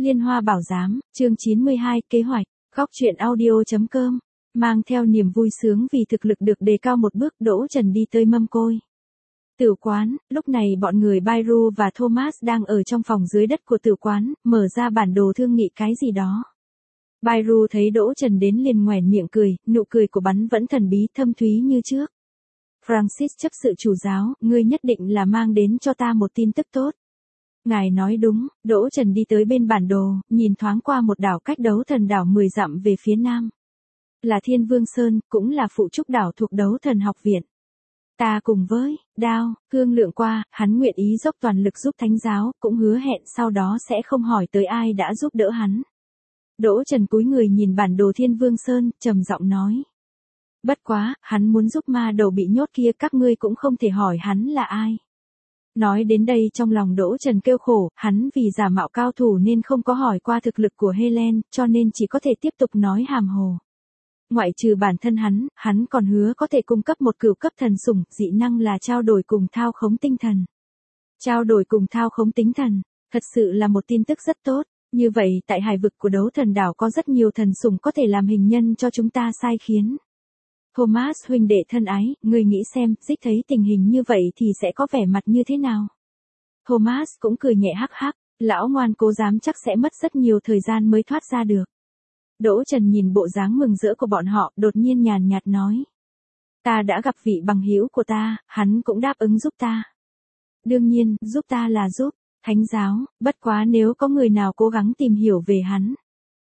Liên Hoa Bảo Giám, chương 92, kế hoạch, góc truyện audio.com, mang theo niềm vui sướng vì thực lực được đề cao một bước, Đỗ Trần đi tới mâm côi. Tử quán, lúc này bọn người Bairu và Thomas đang ở trong phòng dưới đất của tử quán, mở ra bản đồ thương nghị cái gì đó. Bairu thấy Đỗ Trần đến liền nhoẻn miệng cười, nụ cười của bắn vẫn thần bí thâm thúy như trước. Francis chấp sự chủ giáo, ngươi nhất định là mang đến cho ta một tin tức tốt. Ngài nói đúng, Đỗ Trần đi tới bên bản đồ, nhìn thoáng qua một đảo cách đấu thần đảo 10 dặm về phía nam. Là Thiên Vương Sơn, cũng là phụ trúc đảo thuộc đấu thần học viện. Ta cùng với, Đao, Hương lượng qua, hắn nguyện ý dốc toàn lực giúp thánh giáo, cũng hứa hẹn sau đó sẽ không hỏi tới ai đã giúp đỡ hắn. Đỗ Trần cúi người nhìn bản đồ Thiên Vương Sơn, trầm giọng nói. Bất quá, hắn muốn giúp ma đầu bị nhốt kia, các ngươi cũng không thể hỏi hắn là ai. Nói đến đây trong lòng Đỗ Trần kêu khổ, hắn vì giả mạo cao thủ nên không có hỏi qua thực lực của Helen, cho nên chỉ có thể tiếp tục nói hàm hồ. Ngoại trừ bản thân hắn còn hứa có thể cung cấp một cửu cấp thần sủng, dị năng là trao đổi cùng thao khống tinh thần. Trao đổi cùng thao khống tinh thần, thật sự là một tin tức rất tốt. Như vậy tại hải vực của đấu thần đảo có rất nhiều thần sủng có thể làm hình nhân cho chúng ta sai khiến. Thomas huynh đệ thân ái, ngươi nghĩ xem, Dích thấy tình hình như vậy thì sẽ có vẻ mặt như thế nào? Thomas cũng cười nhẹ hắc hắc, lão ngoan cố dám chắc sẽ mất rất nhiều thời gian mới thoát ra được. Đỗ Trần nhìn bộ dáng mừng rỡ của bọn họ, đột nhiên nhàn nhạt nói. Ta đã gặp vị bằng hữu của ta, hắn cũng đáp ứng giúp ta. Đương nhiên, giúp ta là giúp, thánh giáo, bất quá nếu có người nào cố gắng tìm hiểu về hắn.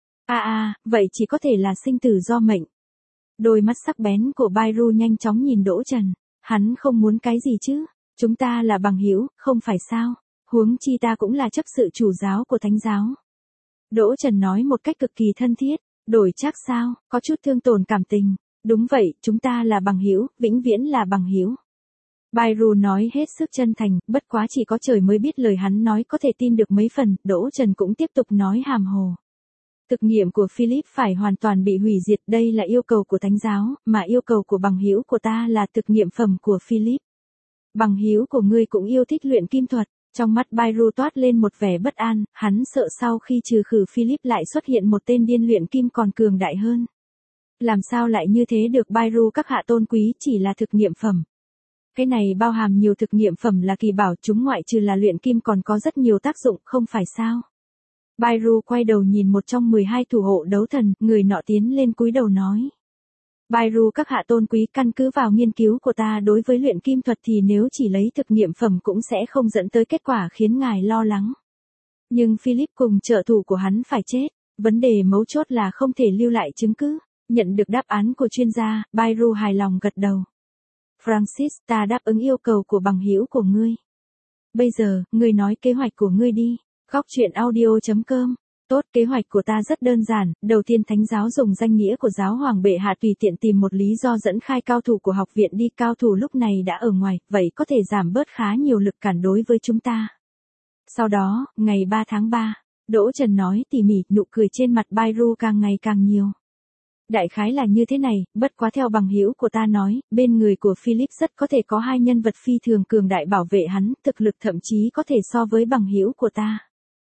Vậy chỉ có thể là sinh tử do mệnh. Đôi mắt sắc bén của Bairu nhanh chóng nhìn Đỗ Trần, hắn không muốn cái gì chứ, chúng ta là bằng hữu, không phải sao, huống chi ta cũng là chấp sự chủ giáo của thánh giáo. Đỗ Trần nói một cách cực kỳ thân thiết, đổi chắc sao, có chút thương tổn cảm tình, đúng vậy, chúng ta là bằng hữu, vĩnh viễn là bằng hữu. Bairu nói hết sức chân thành, bất quá chỉ có trời mới biết lời hắn nói có thể tin được mấy phần, Đỗ Trần cũng tiếp tục nói hàm hồ. Thực nghiệm của Philip phải hoàn toàn bị hủy diệt, đây là yêu cầu của thánh giáo, mà yêu cầu của bằng hữu của ta là thực nghiệm phẩm của Philip. Bằng hữu của ngươi cũng yêu thích luyện kim thuật, trong mắt Bairu toát lên một vẻ bất an, hắn sợ sau khi trừ khử Philip lại xuất hiện một tên điên luyện kim còn cường đại hơn. Làm sao lại như thế được Bairu các hạ tôn quý, chỉ là thực nghiệm phẩm. Cái này bao hàm nhiều thực nghiệm phẩm là kỳ bảo, chúng ngoại trừ là luyện kim còn có rất nhiều tác dụng, không phải sao? Bairu quay đầu nhìn một trong 12 thủ hộ đấu thần, người nọ tiến lên cúi đầu nói. Bairu các hạ tôn quý, căn cứ vào nghiên cứu của ta đối với luyện kim thuật thì nếu chỉ lấy thực nghiệm phẩm cũng sẽ không dẫn tới kết quả khiến ngài lo lắng. Nhưng Philip cùng trợ thủ của hắn phải chết, vấn đề mấu chốt là không thể lưu lại chứng cứ. Nhận được đáp án của chuyên gia, Bairu hài lòng gật đầu. Francis, ta đáp ứng yêu cầu của bằng hữu của ngươi. Bây giờ, ngươi nói kế hoạch của ngươi đi. Góc truyện audio.com. Tốt, kế hoạch của ta rất đơn giản, đầu tiên thánh giáo dùng danh nghĩa của giáo hoàng bệ hạ tùy tiện tìm một lý do dẫn khai cao thủ của học viện đi, cao thủ lúc này đã ở ngoài, vậy có thể giảm bớt khá nhiều lực cản đối với chúng ta. Sau đó, ngày 3 tháng 3, Đỗ Trần nói tỉ mỉ, nụ cười trên mặt Bairu càng ngày càng nhiều. Đại khái là như thế này, bất quá theo bằng hữu của ta nói, bên người của Philip rất có thể có hai nhân vật phi thường cường đại bảo vệ hắn, thực lực thậm chí có thể so với bằng hữu của ta.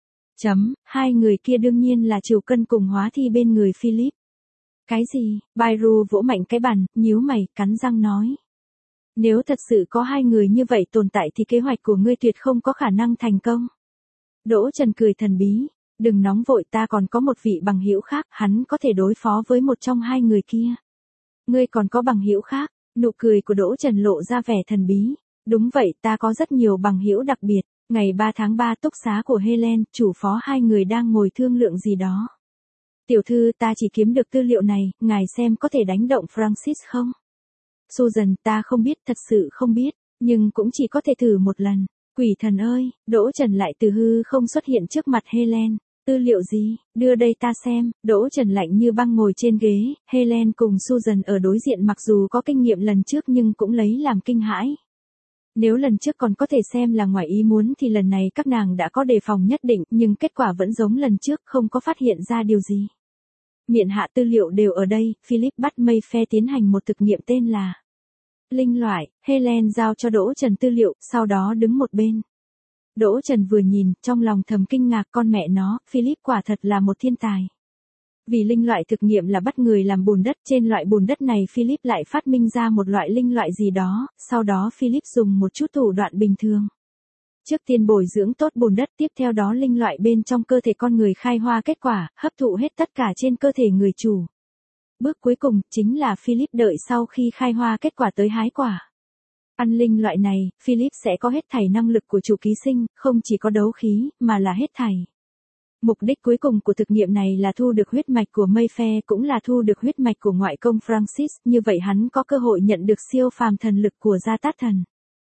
Hai người kia đương nhiên là Triều Cân cùng Hóa Thi bên người Philip. Cái gì? Bairu vỗ mạnh cái bàn, nhíu mày, cắn răng nói. Nếu thật sự có hai người như vậy tồn tại thì kế hoạch của ngươi tuyệt không có khả năng thành công. Đỗ Trần cười thần bí. Đừng nóng vội, ta còn có một vị bằng hữu khác, hắn có thể đối phó với một trong hai người kia. Ngươi còn có bằng hữu khác? Nụ cười của Đỗ Trần lộ ra vẻ thần bí. Đúng vậy, ta có rất nhiều bằng hữu đặc biệt. Ngày 3 tháng 3 túc xá của Helen, chủ phó hai người đang ngồi thương lượng gì đó. Tiểu thư, ta chỉ kiếm được tư liệu này, ngài xem có thể đánh động Francis không? Susan, ta không biết, thật sự không biết, nhưng cũng chỉ có thể thử một lần. Quỷ thần ơi, Đỗ Trần lại từ hư không xuất hiện trước mặt Helen. Tư liệu gì, đưa đây ta xem. Đỗ Trần lạnh như băng ngồi trên ghế, Helen cùng Susan ở đối diện mặc dù có kinh nghiệm lần trước nhưng cũng lấy làm kinh hãi. Nếu lần trước còn có thể xem là ngoài ý muốn thì lần này các nàng đã có đề phòng nhất định, nhưng kết quả vẫn giống lần trước, không có phát hiện ra điều gì. Miện hạ tư liệu đều ở đây, Philip bắt Mayfair tiến hành một thực nghiệm tên là linh loại, Helen giao cho Đỗ Trần tư liệu, sau đó đứng một bên. Đỗ Trần vừa nhìn, trong lòng thầm kinh ngạc con mẹ nó, Philip quả thật là một thiên tài. Vì linh loại thực nghiệm là bắt người làm bùn đất, trên loại bùn đất này Philip lại phát minh ra một loại linh loại gì đó, sau đó Philip dùng một chút thủ đoạn bình thường. Trước tiên bồi dưỡng tốt bùn đất, tiếp theo đó linh loại bên trong cơ thể con người khai hoa kết quả, hấp thụ hết tất cả trên cơ thể người chủ. Bước cuối cùng, chính là Philip đợi sau khi khai hoa kết quả tới hái quả. Ăn linh loại này, Philip sẽ có hết thảy năng lực của chủ ký sinh, không chỉ có đấu khí, mà là hết thảy. Mục đích cuối cùng của thực nghiệm này là thu được huyết mạch của Mayfair, cũng là thu được huyết mạch của ngoại công Francis, như vậy hắn có cơ hội nhận được siêu phàm thần lực của Gia Tát Thần.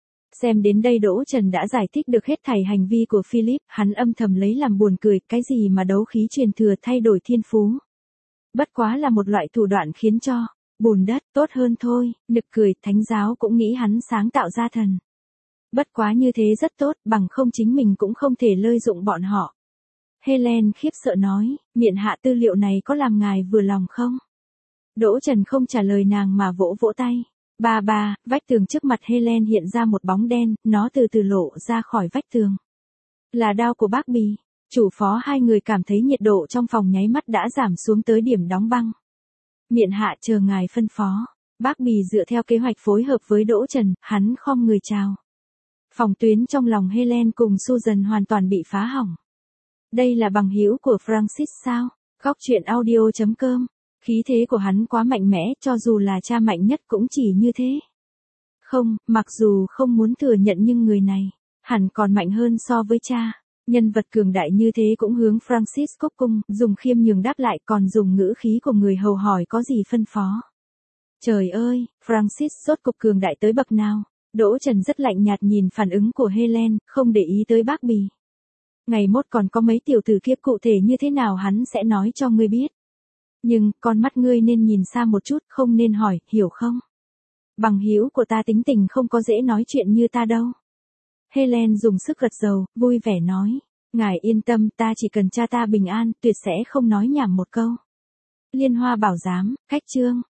Xem đến đây Đỗ Trần đã giải thích được hết thảy hành vi của Philip, hắn âm thầm lấy làm buồn cười, cái gì mà đấu khí truyền thừa thay đổi thiên phú. Bất quá là một loại thủ đoạn khiến cho bùn đất tốt hơn thôi, nực cười, thánh giáo cũng nghĩ hắn sáng tạo ra thần. Bất quá như thế rất tốt, bằng không chính mình cũng không thể lợi dụng bọn họ. Helen khiếp sợ nói, miện hạ tư liệu này có làm ngài vừa lòng không? Đỗ Trần không trả lời nàng mà vỗ vỗ tay. Ba, vách tường trước mặt Helen hiện ra một bóng đen, nó từ từ lộ ra khỏi vách tường. Là đao của bác Bì. Chủ phó hai người cảm thấy nhiệt độ trong phòng nháy mắt đã giảm xuống tới điểm đóng băng. Miện hạ chờ ngài phân phó. Bác Bì dựa theo kế hoạch phối hợp với Đỗ Trần, hắn khom người chào. Phòng tuyến trong lòng Helen cùng Susan hoàn toàn bị phá hỏng. Đây là bằng hữu của Francis sao? Góc chuyện audio.com. Khí thế của hắn quá mạnh mẽ, cho dù là cha mạnh nhất cũng chỉ như thế. Không, mặc dù không muốn thừa nhận nhưng người này, hẳn còn mạnh hơn so với cha. Nhân vật cường đại như thế cũng hướng Francis cúc cung, dùng khiêm nhường đáp lại, còn dùng ngữ khí của người hầu hỏi có gì phân phó. Trời ơi, Francis rốt cục cường đại tới bậc nào? Đỗ Trần rất lạnh nhạt nhìn phản ứng của Helen, không để ý tới bác Bì. Ngày mốt còn có mấy tiểu tử kia cụ thể như thế nào hắn sẽ nói cho ngươi biết. Nhưng, con mắt ngươi nên nhìn xa một chút, không nên hỏi, hiểu không? Bằng hữu của ta tính tình không có dễ nói chuyện như ta đâu. Helen dùng sức gật đầu, vui vẻ nói. Ngài yên tâm, ta chỉ cần cha ta bình an, tuyệt sẽ không nói nhảm một câu. Liên Hoa Bảo Giám, khách chương.